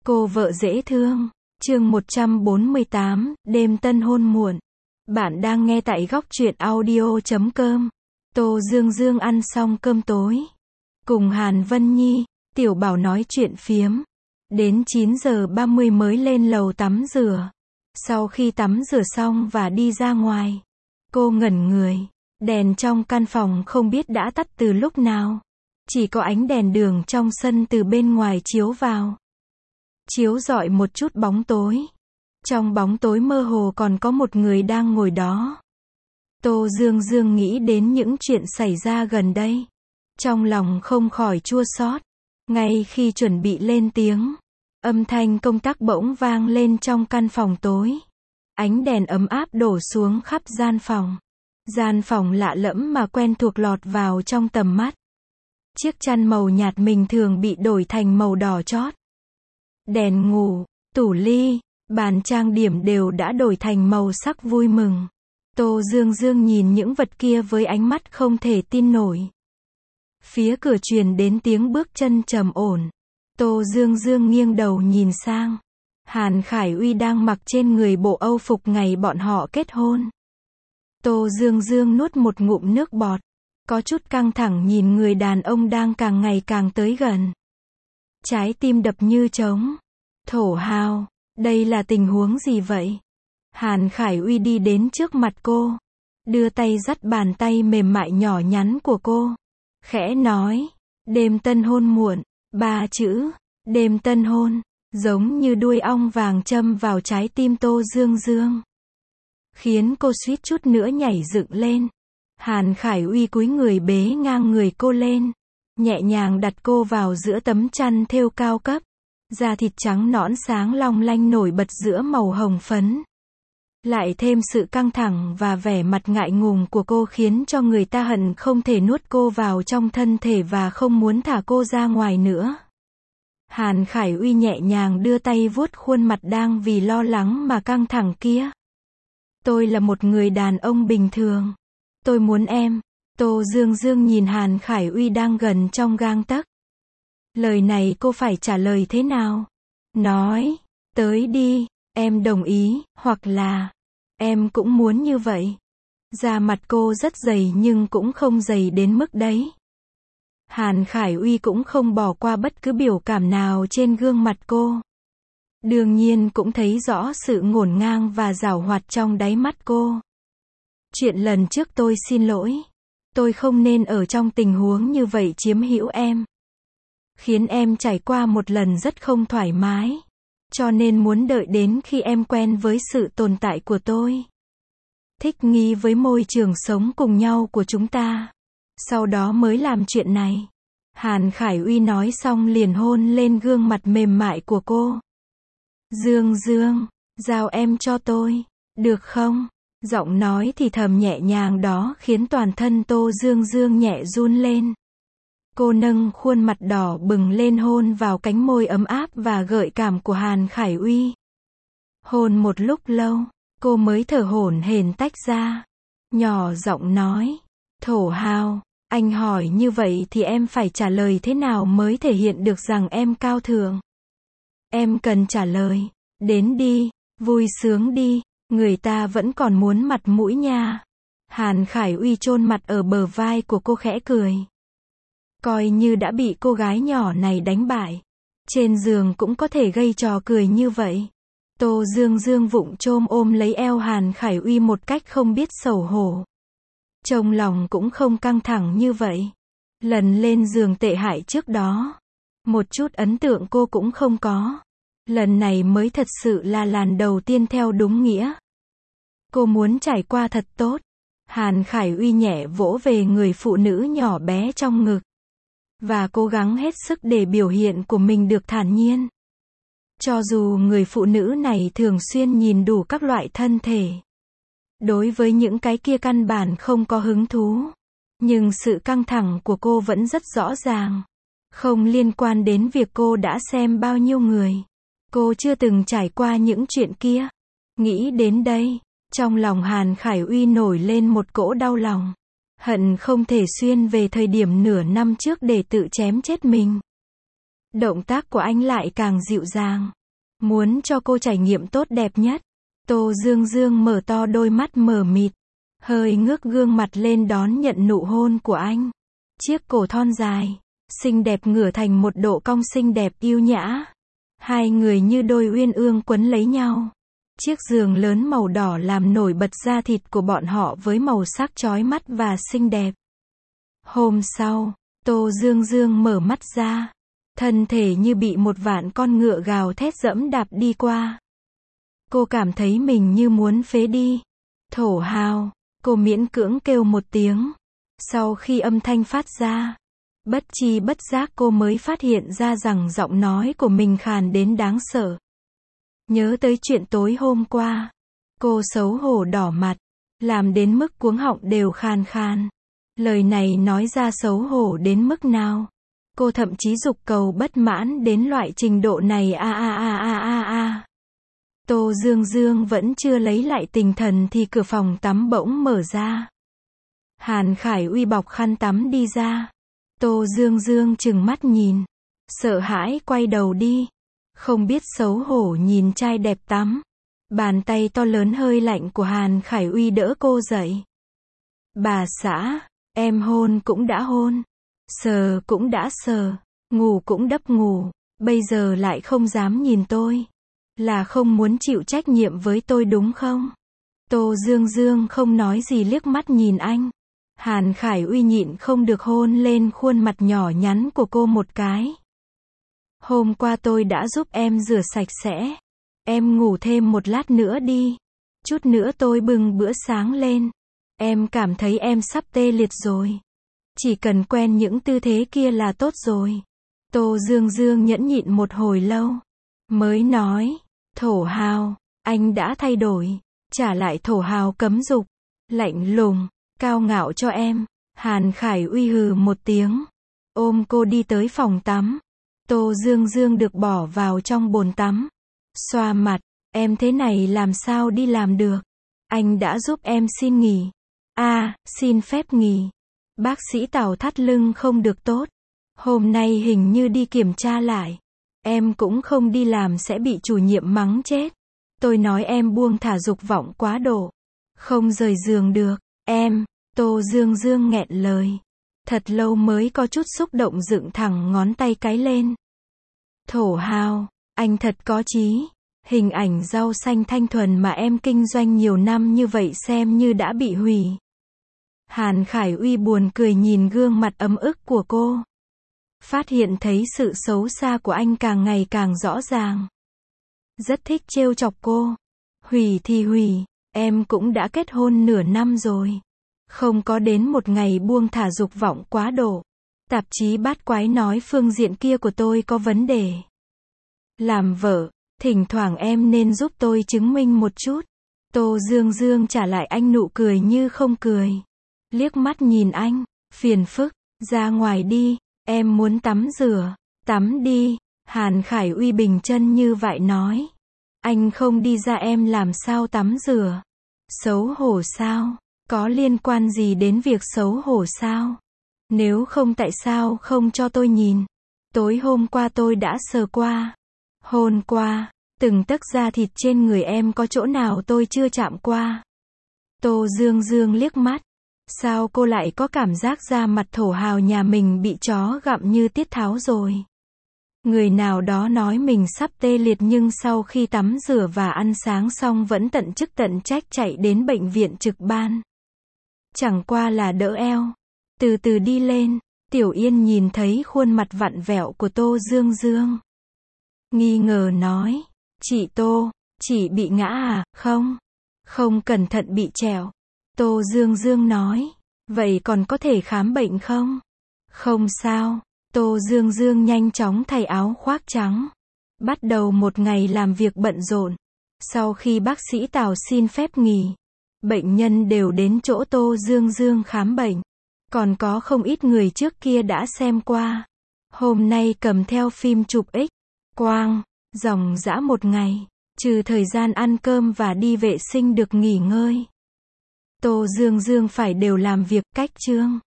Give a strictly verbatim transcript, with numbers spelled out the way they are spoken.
Cô vợ dễ thương. Chương một trăm bốn mươi tám, đêm tân hôn muộn. Bạn đang nghe tại góc truyện audio chấm com. Tô Dương Dương ăn xong cơm tối. Cùng Hàn Vân Nhi, Tiểu Bảo nói chuyện phiếm. Đến chín giờ ba mươi mới lên lầu tắm rửa. Sau khi tắm rửa xong và đi ra ngoài, cô ngẩn người. Đèn trong căn phòng không biết đã tắt từ lúc nào. Chỉ có ánh đèn đường trong sân từ bên ngoài chiếu vào. Chiếu rọi một chút bóng tối. Trong bóng tối mơ hồ còn có một người đang ngồi đó. Tô Dương Dương nghĩ đến những chuyện xảy ra gần đây. Trong lòng không khỏi chua xót. Ngay khi chuẩn bị lên tiếng, âm thanh công tắc bỗng vang lên trong căn phòng tối. Ánh đèn ấm áp đổ xuống khắp gian phòng. Gian phòng lạ lẫm mà quen thuộc lọt vào trong tầm mắt. Chiếc chăn màu nhạt mình thường bị đổi thành màu đỏ chót. Đèn ngủ, tủ ly, bàn trang điểm đều đã đổi thành màu sắc vui mừng. Tô Dương Dương nhìn những vật kia với ánh mắt không thể tin nổi. Phía cửa truyền đến tiếng bước chân trầm ổn. Tô Dương Dương nghiêng đầu nhìn sang. Hàn Khải Uy đang mặc trên người bộ âu phục ngày bọn họ kết hôn. Tô Dương Dương nuốt một ngụm nước bọt. Có chút căng thẳng nhìn người đàn ông đang càng ngày càng tới gần. Trái tim đập như trống. Thổ hào, đây là tình huống gì vậy? Hàn Khải Uy đi đến trước mặt cô. Đưa tay dắt bàn tay mềm mại nhỏ nhắn của cô. Khẽ nói, đêm tân hôn muộn, ba chữ, đêm tân hôn, giống như đuôi ong vàng châm vào trái tim Tô Dương Dương. Khiến cô suýt chút nữa nhảy dựng lên. Hàn Khải Uy cúi người bế ngang người cô lên. Nhẹ nhàng đặt cô vào giữa tấm chăn thêu cao cấp. Da thịt trắng nõn sáng long lanh nổi bật giữa màu hồng phấn. Lại thêm sự căng thẳng và vẻ mặt ngại ngùng của cô khiến cho người ta hận không thể nuốt cô vào trong thân thể và không muốn thả cô ra ngoài nữa. Hàn Khải Uy nhẹ nhàng đưa tay vuốt khuôn mặt đang vì lo lắng mà căng thẳng kia. Tôi là một người đàn ông bình thường. Tôi muốn em. Tô Dương Dương nhìn Hàn Khải Uy đang gần trong gang tấc. Lời này cô phải trả lời thế nào? Nói, tới đi, em đồng ý, hoặc là, em cũng muốn như vậy. Da mặt cô rất dày nhưng cũng không dày đến mức đấy. Hàn Khải Uy cũng không bỏ qua bất cứ biểu cảm nào trên gương mặt cô. Đương nhiên cũng thấy rõ sự ngổn ngang và giảo hoạt trong đáy mắt cô. Chuyện lần trước tôi xin lỗi. Tôi không nên ở trong tình huống như vậy chiếm hữu em. Khiến em trải qua một lần rất không thoải mái. Cho nên muốn đợi đến khi em quen với sự tồn tại của tôi. Thích nghi với môi trường sống cùng nhau của chúng ta. Sau đó mới làm chuyện này. Hàn Khải Uy nói xong liền hôn lên gương mặt mềm mại của cô. Dương Dương, giao em cho tôi, được không? Giọng nói thì thầm nhẹ nhàng đó khiến toàn thân Tô Dương Dương nhẹ run lên. Cô nâng khuôn mặt đỏ bừng lên hôn vào cánh môi ấm áp và gợi cảm của Hàn Khải Uy. Hôn một lúc lâu, cô mới thở hổn hển tách ra. Nhỏ giọng nói, thổ hào, anh hỏi như vậy thì em phải trả lời thế nào mới thể hiện được rằng em cao thượng? Em cần trả lời, đến đi, vui sướng đi, người ta vẫn còn muốn mặt mũi nha. Hàn Khải Uy chôn mặt ở bờ vai của cô khẽ cười. Coi như đã bị cô gái nhỏ này đánh bại. Trên giường cũng có thể gây trò cười như vậy. Tô Dương Dương vụng chôm ôm lấy eo Hàn Khải Uy một cách không biết xấu hổ. Trong lòng cũng không căng thẳng như vậy. Lần lên giường tệ hại trước đó, một chút ấn tượng cô cũng không có. Lần này mới thật sự là lần đầu tiên theo đúng nghĩa. Cô muốn trải qua thật tốt. Hàn Khải Uy nhẹ vỗ về người phụ nữ nhỏ bé trong ngực. Và cố gắng hết sức để biểu hiện của mình được thản nhiên. Cho dù người phụ nữ này thường xuyên nhìn đủ các loại thân thể. Đối với những cái kia căn bản không có hứng thú. Nhưng sự căng thẳng của cô vẫn rất rõ ràng. Không liên quan đến việc cô đã xem bao nhiêu người. Cô chưa từng trải qua những chuyện kia. Nghĩ đến đây, trong lòng Hàn Khải Uy nổi lên một cỗ đau lòng. Hận không thể xuyên về thời điểm nửa năm trước để tự chém chết mình. Động tác của anh lại càng dịu dàng. Muốn cho cô trải nghiệm tốt đẹp nhất. Tô Dương Dương mở to đôi mắt mờ mịt. Hơi ngước gương mặt lên đón nhận nụ hôn của anh. Chiếc cổ thon dài, xinh đẹp ngửa thành một độ cong xinh đẹp yêu nhã. Hai người như đôi uyên ương quấn lấy nhau. Chiếc giường lớn màu đỏ làm nổi bật da thịt của bọn họ với màu sắc chói mắt và xinh đẹp. Hôm sau, Tô Dương Dương mở mắt ra. Thân thể như bị một vạn con ngựa gào thét dẫm đạp đi qua. Cô cảm thấy mình như muốn phế đi. Thổ hào, cô miễn cưỡng kêu một tiếng. Sau khi âm thanh phát ra, bất chi bất giác cô mới phát hiện ra rằng giọng nói của mình khàn đến đáng sợ. Nhớ tới chuyện tối hôm qua, cô xấu hổ đỏ mặt, làm đến mức cuống họng đều khàn khàn. Lời này nói ra xấu hổ đến mức nào? Cô thậm chí dục cầu bất mãn đến loại trình độ này a a a a a a. Tô Dương Dương vẫn chưa lấy lại tinh thần thì cửa phòng tắm bỗng mở ra. Hàn Khải Uy bọc khăn tắm đi ra. Tô Dương Dương trừng mắt nhìn, sợ hãi quay đầu đi. Không biết xấu hổ nhìn trai đẹp tắm. Bàn tay to lớn hơi lạnh của Hàn Khải Uy đỡ cô dậy. Bà xã, em hôn cũng đã hôn, sờ cũng đã sờ, ngủ cũng đắp ngủ, bây giờ lại không dám nhìn tôi. Là không muốn chịu trách nhiệm với tôi đúng không? Tô Dương Dương không nói gì liếc mắt nhìn anh. Hàn Khải Uy nhịn không được hôn lên khuôn mặt nhỏ nhắn của cô một cái. Hôm qua tôi đã giúp em rửa sạch sẽ. Em ngủ thêm một lát nữa đi. Chút nữa tôi bưng bữa sáng lên. Em cảm thấy em sắp tê liệt rồi. Chỉ cần quen những tư thế kia là tốt rồi. Tô Dương Dương nhẫn nhịn một hồi lâu. Mới nói, thổ hào, anh đã thay đổi. Trả lại thổ hào cấm dục. Lạnh lùng, cao ngạo cho em. Hàn Khải Uy hừ một tiếng. Ôm cô đi tới phòng tắm. Tô Dương Dương được bỏ vào trong bồn tắm. Xoa mặt, em thế này làm sao đi làm được. Anh đã giúp em xin nghỉ. À, xin phép nghỉ. Bác sĩ Tào thắt lưng không được tốt. Hôm nay hình như đi kiểm tra lại. Em cũng không đi làm sẽ bị chủ nhiệm mắng chết. Tôi nói em buông thả dục vọng quá độ. Không rời giường được. Em, Tô Dương Dương nghẹn lời. Thật lâu mới có chút xúc động dựng thẳng ngón tay cái lên. Thổ hào, anh thật có chí. Hình ảnh rau xanh thanh thuần mà em kinh doanh nhiều năm như vậy xem như đã bị hủy. Hàn Khải Uy buồn cười nhìn gương mặt ấm ức của cô. Phát hiện thấy sự xấu xa của anh càng ngày càng rõ ràng. Rất thích trêu chọc cô. Hủy thì hủy, em cũng đã kết hôn nửa năm rồi. Không có đến một ngày buông thả dục vọng quá độ. Tạp chí bát quái nói phương diện kia của tôi có vấn đề. Làm vợ, thỉnh thoảng em nên giúp tôi chứng minh một chút. Tô Dương Dương trả lại anh nụ cười như không cười. Liếc mắt nhìn anh, phiền phức, ra ngoài đi, em muốn tắm rửa, tắm đi. Hàn Khải Uy bình chân như vậy nói. Anh không đi ra em làm sao tắm rửa? Xấu hổ sao? Có liên quan gì đến việc xấu hổ sao? Nếu không tại sao không cho tôi nhìn? Tối hôm qua tôi đã sờ qua, hôn qua, từng tấc da thịt trên người em có chỗ nào tôi chưa chạm qua. Tô Dương Dương liếc mắt. Sao cô lại có cảm giác da mặt thổ hào nhà mình bị chó gặm như tiết tháo rồi? Người nào đó nói mình sắp tê liệt nhưng sau khi tắm rửa và ăn sáng xong vẫn tận chức tận trách chạy đến bệnh viện trực ban. Chẳng qua là đỡ eo. Từ từ đi lên, Tiểu Yên nhìn thấy khuôn mặt vặn vẹo của Tô Dương Dương. Nghi ngờ nói, chị Tô, chị bị ngã à? Không, không cẩn thận bị trẹo. Tô Dương Dương nói, vậy còn có thể khám bệnh không? Không sao. Tô Dương Dương nhanh chóng thay áo khoác trắng. Bắt đầu một ngày làm việc bận rộn. Sau khi bác sĩ Tào xin phép nghỉ, bệnh nhân đều đến chỗ Tô Dương Dương khám bệnh. Còn có không ít người trước kia đã xem qua. Hôm nay cầm theo phim chụp X quang, dòng dã một ngày, trừ thời gian ăn cơm và đi vệ sinh được nghỉ ngơi. Tô Dương Dương phải đều làm việc cách chương.